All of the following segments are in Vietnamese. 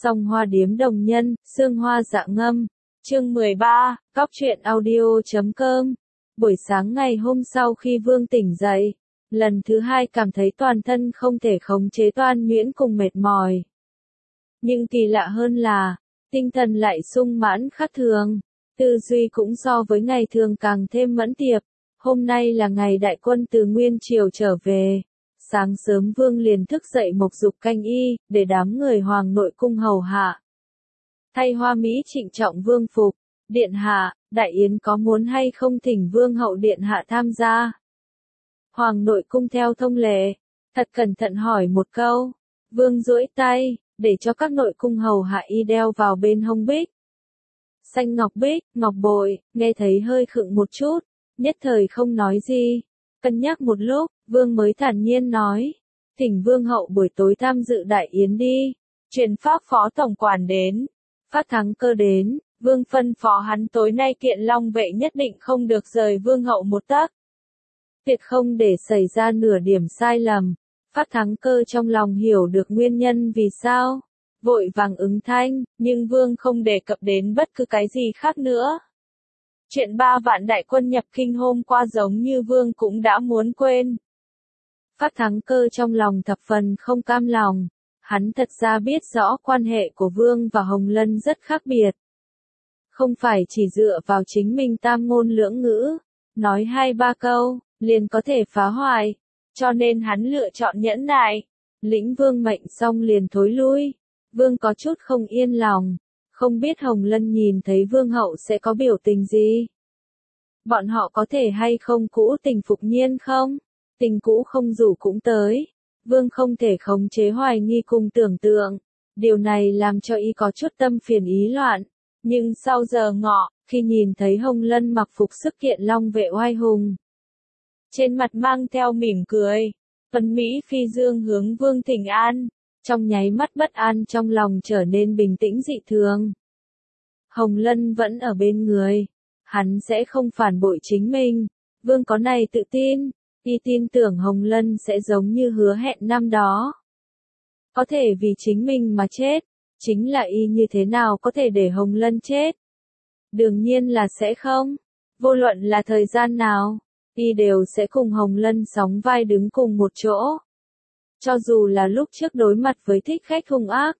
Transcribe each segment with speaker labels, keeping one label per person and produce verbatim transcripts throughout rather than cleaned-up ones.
Speaker 1: Song Hoa Điếm Đồng Nhân, Sương Hoa Dạ Ngâm. Chương mười ba, Cóc truyện audio chấm com. Buổi sáng ngày hôm sau khi Vương tỉnh dậy, lần thứ hai cảm thấy toàn thân không thể khống chế toan nhuyễn cùng mệt mỏi. Nhưng kỳ lạ hơn là, tinh thần lại sung mãn khác thường, tư duy cũng so với ngày thường càng thêm mẫn tiệp. Hôm nay là ngày đại quân từ Nguyên Triều trở về. Sáng sớm Vương liền thức dậy mộc dục canh y, để đám người hoàng nội cung hầu hạ. Thay hoa mỹ trịnh trọng Vương phục, điện hạ, đại yến có muốn hay không thỉnh Vương hậu điện hạ tham gia? Hoàng nội cung theo thông lệ, thật cẩn thận hỏi một câu. Vương duỗi tay, để cho các nội cung hầu hạ y đeo vào bên hông bích. Xanh ngọc bích, ngọc bội, nghe thấy hơi khựng một chút, nhất thời không nói gì. Cân nhắc một lúc, Vương mới thản nhiên nói, thỉnh Vương hậu buổi tối tham dự đại yến đi. Truyền pháp phó tổng quản đến, Phát Thắng Cơ đến, Vương phân phó hắn tối nay kiện long vệ nhất định không được rời Vương hậu một tấc. Tuyệt không để xảy ra nửa điểm sai lầm. Phát Thắng Cơ trong lòng hiểu được nguyên nhân vì sao, vội vàng ứng thanh, nhưng Vương không đề cập đến bất cứ cái gì khác nữa. Chuyện ba vạn đại quân nhập kinh hôm qua giống như Vương cũng đã muốn quên. Phát Thắng Cơ trong lòng thập phần không cam lòng, hắn thật ra biết rõ quan hệ của Vương và Hồng Lân rất khác biệt. Không phải chỉ dựa vào chính mình tam ngôn lưỡng ngữ, nói hai ba câu, liền có thể phá hoại, cho nên hắn lựa chọn nhẫn nại. Lĩnh Vương mệnh xong liền thối lui. Vương có chút không yên lòng, không biết Hồng Lân nhìn thấy Vương hậu sẽ có biểu tình gì. Bọn họ có thể hay không cũ tình phục nhiên không? Tình cũ không rủ cũng tới. Vương không thể khống chế hoài nghi cùng tưởng tượng. Điều này làm cho y có chút tâm phiền ý loạn. Nhưng sau giờ ngọ, khi nhìn thấy Hồng Lân mặc phục sức kiện long vệ oai hùng, trên mặt mang theo mỉm cười, tuấn Mỹ phi dương hướng Vương thỉnh an, trong nháy mắt bất an trong lòng trở nên bình tĩnh dị thường. Hồng Lân vẫn ở bên người, hắn sẽ không phản bội chính mình. Vương có này tự tin, y tin tưởng Hồng Lân sẽ giống như hứa hẹn năm đó. Có thể vì chính mình mà chết, chính là y như thế nào có thể để Hồng Lân chết? Đương nhiên là sẽ không. Vô luận là thời gian nào, y đều sẽ cùng Hồng Lân sóng vai đứng cùng một chỗ. Cho dù là lúc trước đối mặt với thích khách hung ác,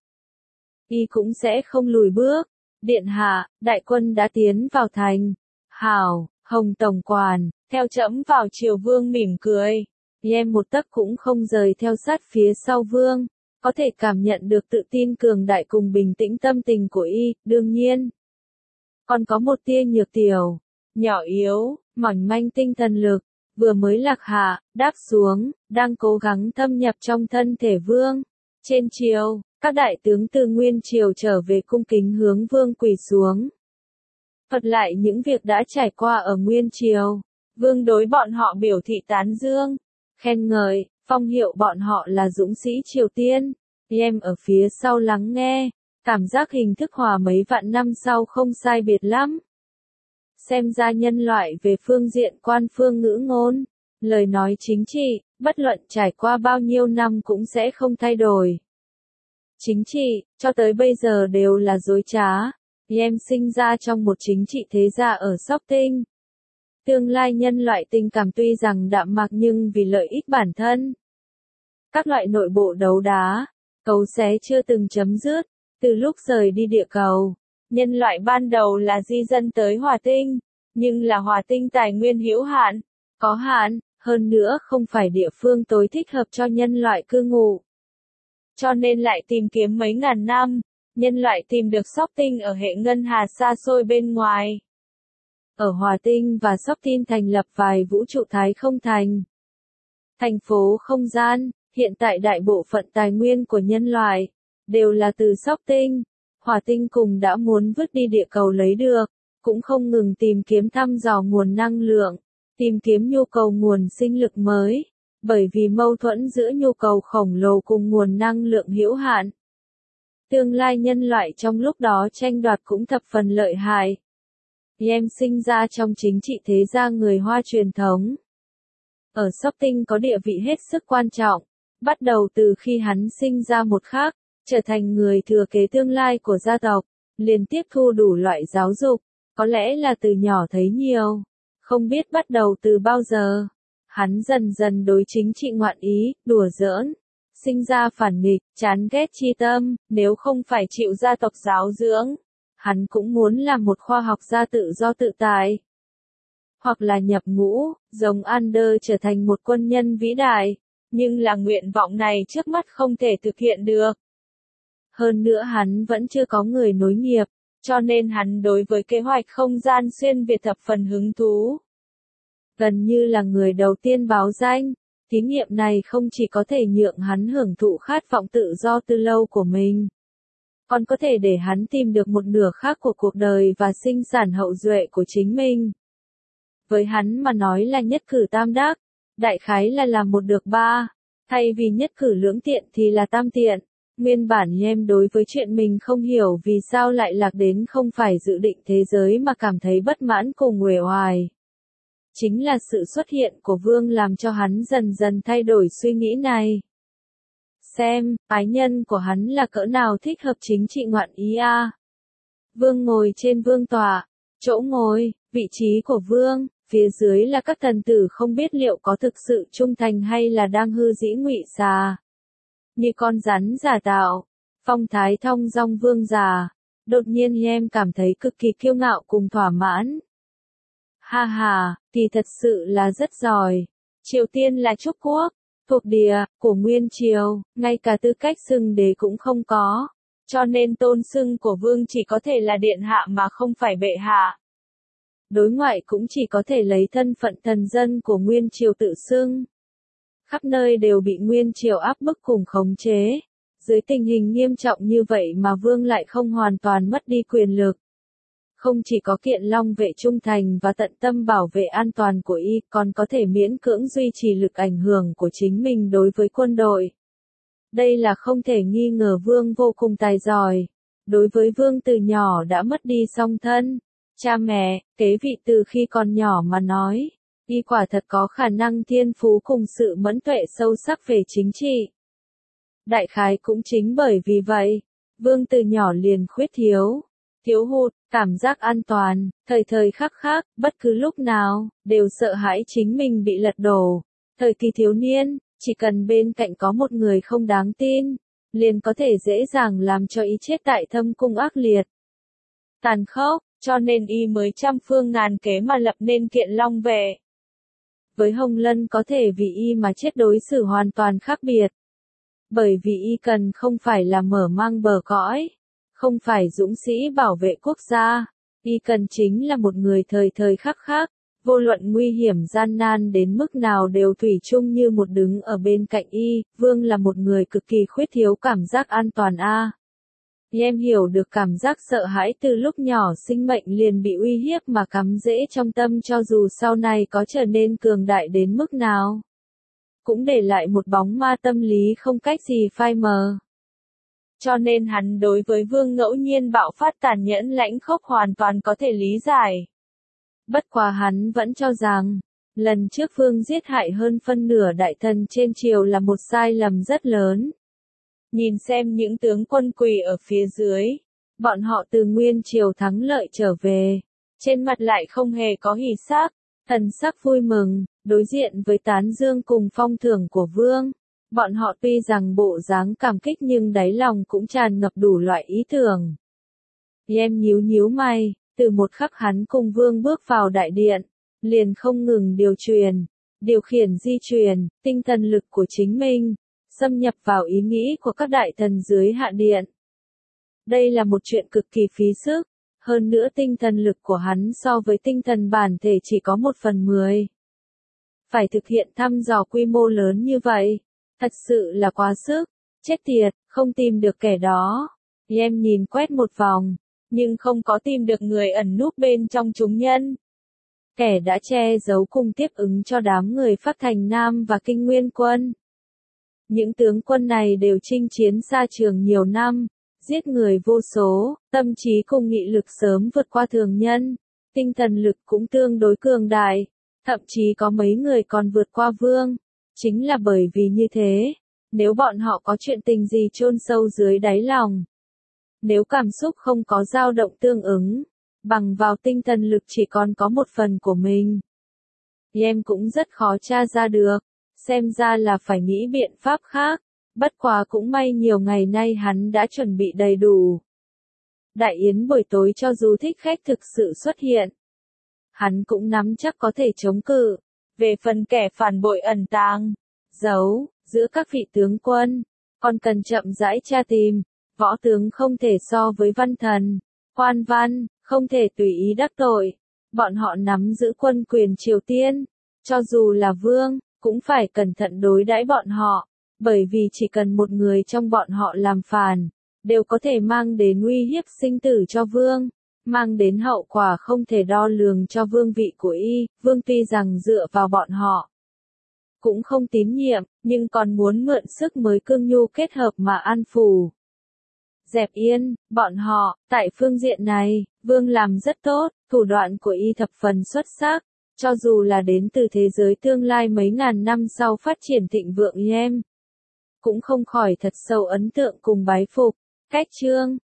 Speaker 1: y cũng sẽ không lùi bước. Điện hạ, đại quân đã tiến vào thành. Hảo, Hồng tổng quản, theo trẫm vào triều. Vương mỉm cười, em một tấc cũng không rời theo sát phía sau Vương, có thể cảm nhận được tự tin cường đại cùng bình tĩnh tâm tình của y. Đương nhiên, còn có một tia nhược tiểu, nhỏ yếu, mỏng manh tinh thần lực, vừa mới lạc hạ, đáp xuống, đang cố gắng thâm nhập trong thân thể Vương. Trên triều, các đại tướng từ Nguyên Triều trở về cung kính hướng Vương quỳ xuống. Thuật lại những việc đã trải qua ở Nguyên Triều, Vương đối bọn họ biểu thị tán dương, khen ngợi, phong hiệu bọn họ là dũng sĩ Triều Tiên. Em ở phía sau lắng nghe, cảm giác hình thức hòa mấy vạn năm sau không sai biệt lắm. Xem ra nhân loại về phương diện quan phương ngữ ngôn, lời nói chính trị, bất luận trải qua bao nhiêu năm cũng sẽ không thay đổi. Chính trị, cho tới bây giờ đều là dối trá. Em sinh ra trong một chính trị thế gia ở Sóc Tinh. Tương lai nhân loại tình cảm tuy rằng đạm mạc nhưng vì lợi ích bản thân. Các loại nội bộ đấu đá, cấu xé chưa từng chấm dứt. Từ lúc rời đi địa cầu, nhân loại ban đầu là di dân tới Hỏa Tinh, nhưng là Hỏa Tinh tài nguyên hữu hạn, có hạn, hơn nữa không phải địa phương tối thích hợp cho nhân loại cư ngụ. Cho nên lại tìm kiếm mấy ngàn năm, nhân loại tìm được Sóc Tinh ở hệ ngân hà xa xôi bên ngoài. Ở Hỏa Tinh và Sóc Tinh thành lập vài vũ trụ thái không thành. Thành phố không gian, hiện tại đại bộ phận tài nguyên của nhân loại đều là từ Sóc Tinh. Hỏa Tinh cùng đã muốn vứt đi địa cầu lấy được, cũng không ngừng tìm kiếm thăm dò nguồn năng lượng, tìm kiếm nhu cầu nguồn sinh lực mới, bởi vì mâu thuẫn giữa nhu cầu khổng lồ cùng nguồn năng lượng hữu hạn. Tương lai nhân loại trong lúc đó tranh đoạt cũng thập phần lợi hại. Em sinh ra trong chính trị thế gia người Hoa truyền thống. Ở Sóc Tinh có địa vị hết sức quan trọng, bắt đầu từ khi hắn sinh ra một khắc, trở thành người thừa kế tương lai của gia tộc, liền tiếp thu đủ loại giáo dục, có lẽ là từ nhỏ thấy nhiều, không biết bắt đầu từ bao giờ. Hắn dần dần đối chính trị ngoạn ý, đùa giỡn, sinh ra phản nghịch, chán ghét chi tâm, nếu không phải chịu gia tộc giáo dưỡng, hắn cũng muốn làm một khoa học gia tự do tự tại. Hoặc là nhập ngũ, giống Ander trở thành một quân nhân vĩ đại, nhưng là nguyện vọng này trước mắt không thể thực hiện được. Hơn nữa hắn vẫn chưa có người nối nghiệp, cho nên hắn đối với kế hoạch không gian xuyên Việt thập phần hứng thú. Gần như là người đầu tiên báo danh, thí nghiệm này không chỉ có thể nhượng hắn hưởng thụ khát vọng tự do từ lâu của mình, còn có thể để hắn tìm được một nửa khác của cuộc đời và sinh sản hậu duệ của chính mình. Với hắn mà nói là nhất cử tam đắc, đại khái là làm một được ba, thay vì nhất cử lưỡng tiện thì là tam tiện. Nguyên bản em đối với chuyện mình không hiểu vì sao lại lạc đến không phải dự định thế giới mà cảm thấy bất mãn cùng uể oải. Chính là sự xuất hiện của Vương làm cho hắn dần dần thay đổi suy nghĩ này. Xem, ái nhân của hắn là cỡ nào thích hợp chính trị ngoạn ý a. À. Vương ngồi trên vương tọa, chỗ ngồi, vị trí của Vương, phía dưới là các thần tử không biết liệu có thực sự trung thành hay là đang hư dĩ ngụy xà. Như con rắn giả tạo, phong thái thong dong vương già, đột nhiên em cảm thấy cực kỳ kiêu ngạo cùng thỏa mãn. Ha ha, thì thật sự là rất giỏi. Triều Tiên là Trúc quốc, thuộc địa của Nguyên Triều, ngay cả tư cách xưng đế cũng không có, cho nên tôn xưng của vương chỉ có thể là điện hạ mà không phải bệ hạ. Đối ngoại cũng chỉ có thể lấy thân phận thần dân của Nguyên Triều tự xưng. Khắp nơi đều bị Nguyên Triều áp bức cùng khống chế. Dưới tình hình nghiêm trọng như vậy mà vương lại không hoàn toàn mất đi quyền lực. Không chỉ có kiện long vệ trung thành và tận tâm bảo vệ an toàn của y, còn có thể miễn cưỡng duy trì lực ảnh hưởng của chính mình đối với quân đội. Đây là không thể nghi ngờ vương vô cùng tài giỏi. Đối với vương từ nhỏ đã mất đi song thân, cha mẹ, kế vị từ khi còn nhỏ mà nói. Y quả thật có khả năng thiên phú cùng sự mẫn tuệ sâu sắc về chính trị. Đại khái cũng chính bởi vì vậy, vương từ nhỏ liền khuyết thiếu, thiếu hụt, cảm giác an toàn, thời thời khắc khắc, bất cứ lúc nào, đều sợ hãi chính mình bị lật đổ. Thời kỳ thiếu niên, chỉ cần bên cạnh có một người không đáng tin, liền có thể dễ dàng làm cho y chết tại thâm cung ác liệt. Tàn khốc, cho nên y mới trăm phương ngàn kế mà lập nên kiện long vệ. Với Hồng Lân có thể vì y mà chết đối xử hoàn toàn khác biệt. Bởi vì y cần không phải là mở mang bờ cõi, không phải dũng sĩ bảo vệ quốc gia, y cần chính là một người thời thời khắc khắc, vô luận nguy hiểm gian nan đến mức nào đều thủy chung như một đứng ở bên cạnh y. Vương là một người cực kỳ khuyết thiếu cảm giác an toàn a. À. Em hiểu được cảm giác sợ hãi từ lúc nhỏ sinh mệnh liền bị uy hiếp mà cắm rễ trong tâm cho dù sau này có trở nên cường đại đến mức nào. Cũng để lại một bóng ma tâm lý không cách gì phai mờ. Cho nên hắn đối với vương ngẫu nhiên bạo phát tàn nhẫn lãnh khốc hoàn toàn có thể lý giải. Bất quá hắn vẫn cho rằng, lần trước vương giết hại hơn phân nửa đại thần trên triều là một sai lầm rất lớn. Nhìn xem những tướng quân quỳ ở phía dưới, bọn họ từ Nguyên Triều thắng lợi trở về, trên mặt lại không hề có hỉ sắc, thần sắc vui mừng, đối diện với tán dương cùng phong thưởng của vương. Bọn họ tuy rằng bộ dáng cảm kích nhưng đáy lòng cũng tràn ngập đủ loại ý tưởng. Em nhíu nhíu mày, từ một khắc hắn cùng vương bước vào đại điện, liền không ngừng điều truyền, điều khiển di truyền, tinh thần lực của chính mình, xâm nhập vào ý nghĩ của các đại thần dưới hạ điện. Đây là một chuyện cực kỳ phí sức, hơn nữa tinh thần lực của hắn so với tinh thần bản thể chỉ có một phần mười. Phải thực hiện thăm dò quy mô lớn như vậy, thật sự là quá sức, chết tiệt, không tìm được kẻ đó. Em nhìn quét một vòng, nhưng không có tìm được người ẩn núp bên trong chúng nhân. Kẻ đã che giấu cùng tiếp ứng cho đám người Phát Thành Nam và Kinh Nguyên quân. Những tướng quân này đều chinh chiến xa trường nhiều năm, giết người vô số, tâm trí cùng nghị lực sớm vượt qua thường nhân, tinh thần lực cũng tương đối cường đại, thậm chí có mấy người còn vượt qua vương. Chính là bởi vì như thế, Nếu bọn họ có chuyện tình gì chôn sâu dưới đáy lòng, nếu cảm xúc không có dao động tương ứng, bằng vào tinh thần lực chỉ còn có một phần của mình, em cũng rất khó tra ra được, xem ra là phải nghĩ biện pháp khác, bất quá cũng may nhiều ngày nay hắn đã chuẩn bị đầy đủ. Đại yến buổi tối cho dù thích khách thực sự xuất hiện, hắn cũng nắm chắc có thể chống cự. Về phần kẻ phản bội ẩn tàng, giấu, giữa các vị tướng quân, còn cần chậm rãi tra tìm, võ tướng không thể so với văn thần, quan văn, không thể tùy ý đắc tội, bọn họ nắm giữ quân quyền Triều Tiên, cho dù là vương, cũng phải cẩn thận đối đãi bọn họ, bởi vì chỉ cần một người trong bọn họ làm phản, đều có thể mang đến uy hiếp sinh tử cho vương, mang đến hậu quả không thể đo lường cho vương vị của y. Vương tuy rằng dựa vào bọn họ cũng không tín nhiệm, nhưng còn muốn mượn sức mới cương nhu kết hợp mà an phủ. Dẹp yên, bọn họ, tại phương diện này, vương làm rất tốt, thủ đoạn của y thập phần xuất sắc, cho dù là đến từ thế giới tương lai mấy ngàn năm sau phát triển thịnh vượng em, cũng không khỏi thật sâu ấn tượng cùng bái phục. Cách chương